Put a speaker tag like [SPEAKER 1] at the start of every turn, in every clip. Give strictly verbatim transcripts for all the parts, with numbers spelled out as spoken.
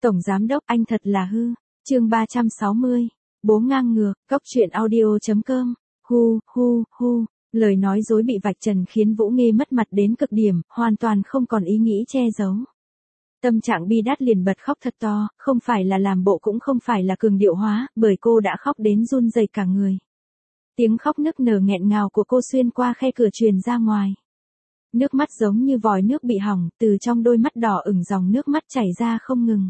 [SPEAKER 1] Tổng giám đốc anh thật là hư. Chương ba trăm sáu mươi. Bố ngang ngược, cóc truyện audio.com. Hu, hu, hu. Lời nói dối bị vạch trần khiến Vũ Nghê mất mặt đến cực điểm, hoàn toàn không còn ý nghĩ che giấu. Tâm trạng bi đát liền bật khóc thật to, không phải là làm bộ cũng không phải là cường điệu hóa, bởi cô đã khóc đến run rẩy cả người. Tiếng khóc nức nở nghẹn ngào của cô xuyên qua khe cửa truyền ra ngoài. Nước mắt giống như vòi nước bị hỏng, từ trong đôi mắt đỏ ửng dòng nước mắt chảy ra không ngừng.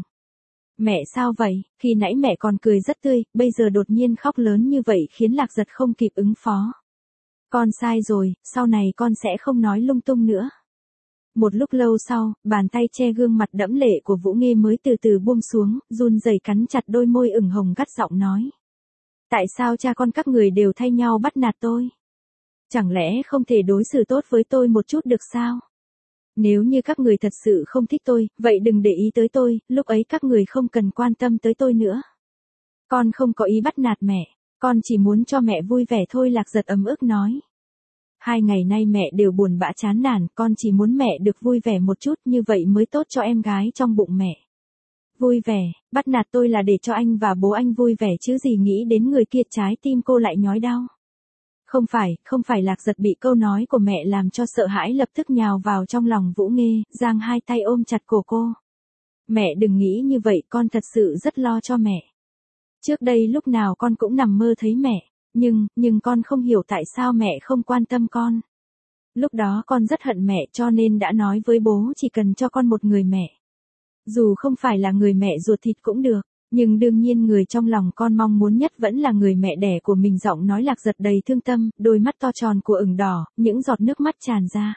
[SPEAKER 1] Mẹ sao vậy, khi nãy mẹ còn cười rất tươi, bây giờ đột nhiên khóc lớn như vậy khiến Lạc Giật không kịp ứng phó. Con sai rồi, sau này con sẽ không nói lung tung nữa. Một lúc lâu sau, bàn tay che gương mặt đẫm lệ của Vũ Nghê mới từ từ buông xuống, run rẩy cắn chặt đôi môi ửng hồng gắt giọng nói. Tại sao cha con các người đều thay nhau bắt nạt tôi? Chẳng lẽ không thể đối xử tốt với tôi một chút được sao? Nếu như các người thật sự không thích tôi, vậy đừng để ý tới tôi, lúc ấy các người không cần quan tâm tới tôi nữa. Con không có ý bắt nạt mẹ, con chỉ muốn cho mẹ vui vẻ thôi, Lạc Giật ấm ức nói. Hai ngày nay mẹ đều buồn bã chán nản, con chỉ muốn mẹ được vui vẻ một chút, như vậy mới tốt cho em gái trong bụng mẹ. Vui vẻ, bắt nạt tôi là để cho anh và bố anh vui vẻ chứ gì, nghĩ đến người kia trái tim cô lại nhói đau. Không phải, không phải. Lạc Giật bị câu nói của mẹ làm cho sợ hãi, lập tức nhào vào trong lòng Vũ Nghê, giang hai tay ôm chặt cổ cô. Mẹ đừng nghĩ như vậy, con thật sự rất lo cho mẹ. Trước đây lúc nào con cũng nằm mơ thấy mẹ, nhưng, nhưng con không hiểu tại sao mẹ không quan tâm con. Lúc đó con rất hận mẹ cho nên đã nói với bố chỉ cần cho con một người mẹ. Dù không phải là người mẹ ruột thịt cũng được. Nhưng đương nhiên người trong lòng con mong muốn nhất vẫn là người mẹ đẻ của mình, giọng nói Lạc Giật đầy thương tâm, đôi mắt to tròn của ửng đỏ, những giọt nước mắt tràn ra.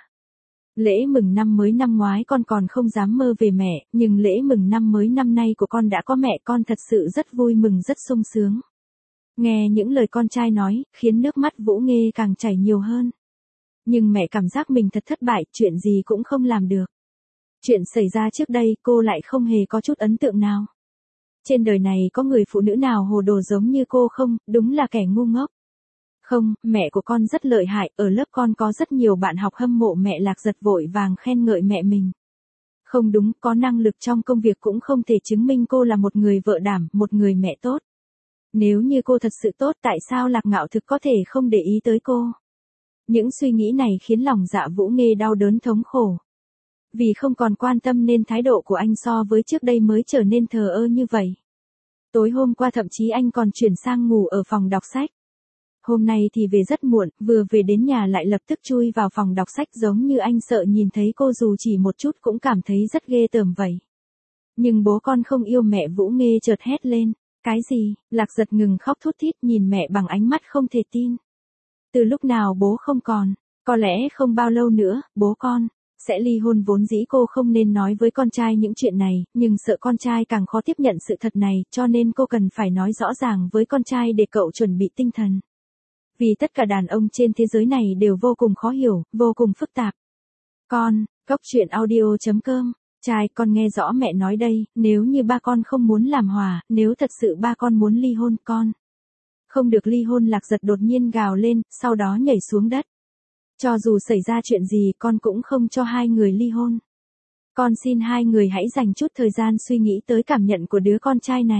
[SPEAKER 1] Lễ mừng năm mới năm ngoái con còn không dám mơ về mẹ, nhưng lễ mừng năm mới năm nay của con đã có mẹ, con thật sự rất vui mừng, rất sung sướng. Nghe những lời con trai nói, khiến nước mắt Vũ Nghê càng chảy nhiều hơn. Nhưng mẹ cảm giác mình thật thất bại, chuyện gì cũng không làm được. Chuyện xảy ra trước đây cô lại không hề có chút ấn tượng nào. Trên đời này có người phụ nữ nào hồ đồ giống như cô không, đúng là kẻ ngu ngốc. Không, mẹ của con rất lợi hại, ở lớp con có rất nhiều bạn học hâm mộ mẹ. Lạc Giật vội vàng khen ngợi mẹ mình. Không đúng, có năng lực trong công việc cũng không thể chứng minh cô là một người vợ đảm, một người mẹ tốt. Nếu như cô thật sự tốt, tại sao Lạc Ngạo Thực có thể không để ý tới cô? Những suy nghĩ này khiến lòng dạ Vũ Nghê đau đớn thống khổ. Vì không còn quan tâm nên thái độ của anh so với trước đây mới trở nên thờ ơ như vậy. Tối hôm qua thậm chí anh còn chuyển sang ngủ ở phòng đọc sách. Hôm nay thì về rất muộn, vừa về đến nhà lại lập tức chui vào phòng đọc sách, giống như anh sợ nhìn thấy cô dù chỉ một chút cũng cảm thấy rất ghê tởm vậy. Nhưng bố con không yêu mẹ, Vũ Nghê chợt hét lên. Cái gì? Lạc Giật ngừng khóc thút thít nhìn mẹ bằng ánh mắt không thể tin. Từ lúc nào bố không còn? Có lẽ không bao lâu nữa, bố con sẽ ly hôn. Vốn dĩ cô không nên nói với con trai những chuyện này, nhưng sợ con trai càng khó tiếp nhận sự thật này, cho nên cô cần phải nói rõ ràng với con trai để cậu chuẩn bị tinh thần. Vì tất cả đàn ông trên thế giới này đều vô cùng khó hiểu, vô cùng phức tạp. Con, cóc truyện audio.com. Trai, con nghe rõ mẹ nói đây, nếu như ba con không muốn làm hòa, nếu thật sự ba con muốn ly hôn, con không được ly hôn. Lạc Giật đột nhiên gào lên, sau đó nhảy xuống đất. Cho dù xảy ra chuyện gì, con cũng không cho hai người ly hôn. Con xin hai người hãy dành chút thời gian suy nghĩ tới cảm nhận của đứa con trai này.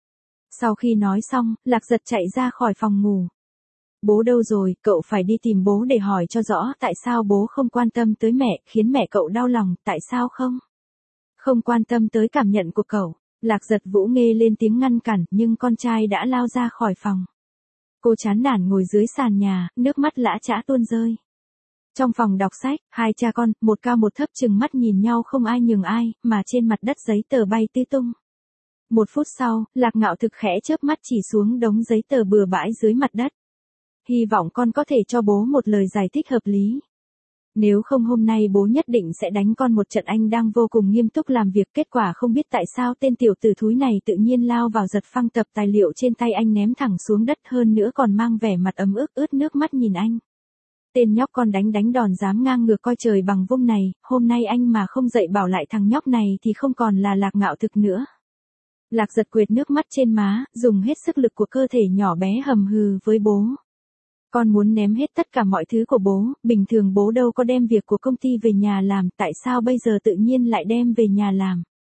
[SPEAKER 1] Sau khi nói xong, Lạc Giật chạy ra khỏi phòng ngủ. Bố đâu rồi? Cậu phải đi tìm bố để hỏi cho rõ tại sao bố không quan tâm tới mẹ, khiến mẹ cậu đau lòng, tại sao không? Không quan tâm tới cảm nhận của cậu. Lạc Giật Vũ Nghê lên tiếng ngăn cản, nhưng con trai đã lao ra khỏi phòng. Cô chán nản ngồi dưới sàn nhà, nước mắt lã chã tuôn rơi. Trong phòng đọc sách, hai cha con, một cao một thấp chừng mắt nhìn nhau không ai nhường ai, mà trên mặt đất giấy tờ bay tứ tung. Một phút sau, Lạc Ngạo Thực khẽ chớp mắt chỉ xuống đống giấy tờ bừa bãi dưới mặt đất. Hy vọng con có thể cho bố một lời giải thích hợp lý. Nếu không hôm nay bố nhất định sẽ đánh con một trận. Anh đang vô cùng nghiêm túc làm việc, kết quả không biết tại sao tên tiểu tử thúi này tự nhiên lao vào giật phăng tập tài liệu trên tay anh ném thẳng xuống đất, hơn nữa còn mang vẻ mặt ấm ức ướt nước mắt nhìn anh. Tên nhóc con đánh đánh đòn dám ngang ngược coi trời bằng vung này, hôm nay anh mà không dậy bảo lại thằng nhóc này thì không còn là Lạc Ngạo Thực nữa. Lạc Giật quệt nước mắt trên má, dùng hết sức lực của cơ thể nhỏ bé hầm hừ với bố. Con muốn ném hết tất cả mọi thứ của bố, bình thường bố đâu có đem việc của công ty về nhà làm, tại sao bây giờ tự nhiên lại đem về nhà làm?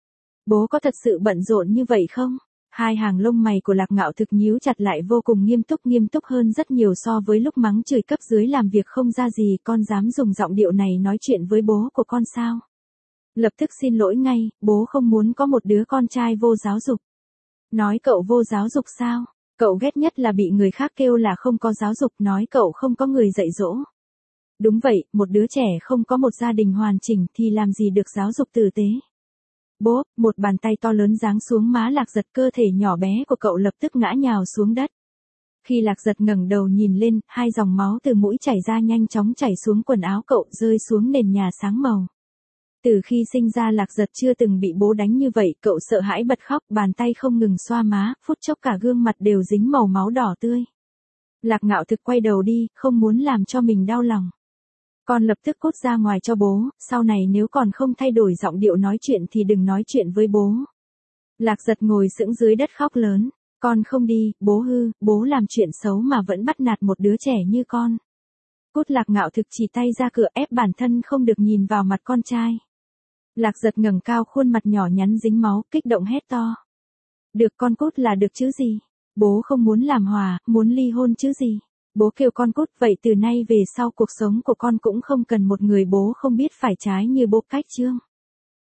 [SPEAKER 1] Bố có thật sự bận rộn như vậy không? Hai hàng lông mày của Lạc Ngạo Thực nhíu chặt lại vô cùng nghiêm túc nghiêm túc hơn rất nhiều so với lúc mắng chửi cấp dưới làm việc không ra gì. Con dám dùng giọng điệu này nói chuyện với bố của con sao? Lập tức xin lỗi ngay, bố không muốn có một đứa con trai vô giáo dục. Nói cậu vô giáo dục sao? Cậu ghét nhất là bị người khác kêu là không có giáo dục, nói cậu không có người dạy dỗ. Đúng vậy, một đứa trẻ không có một gia đình hoàn chỉnh thì làm gì được giáo dục tử tế. Bố, một bàn tay to lớn giáng xuống má Lạc Giật, cơ thể nhỏ bé của cậu lập tức ngã nhào xuống đất. Khi Lạc Giật ngẩng đầu nhìn lên, hai dòng máu từ mũi chảy ra nhanh chóng chảy xuống quần áo cậu, rơi xuống nền nhà sáng màu. Từ khi sinh ra Lạc Giật chưa từng bị bố đánh như vậy, cậu sợ hãi bật khóc, bàn tay không ngừng xoa má, phút chốc cả gương mặt đều dính màu máu đỏ tươi. Lạc Ngạo Thực quay đầu đi, không muốn làm cho mình đau lòng. Con lập tức cút ra ngoài cho bố, sau này nếu còn không thay đổi giọng điệu nói chuyện thì đừng nói chuyện với bố. Lạc Giật ngồi sững dưới đất khóc lớn, con không đi, bố hư, bố làm chuyện xấu mà vẫn bắt nạt một đứa trẻ như con. Cút. Lạc Ngạo Thực chỉ tay ra cửa ép bản thân không được nhìn vào mặt con trai. Lạc Giật ngẩng cao khuôn mặt nhỏ nhắn dính máu, kích động hét to. Được, con cút là được chứ gì? Bố không muốn làm hòa, muốn ly hôn chứ gì? Bố kêu con cút, vậy từ nay về sau cuộc sống của con cũng không cần một người bố không biết phải trái như bố Cách Trương.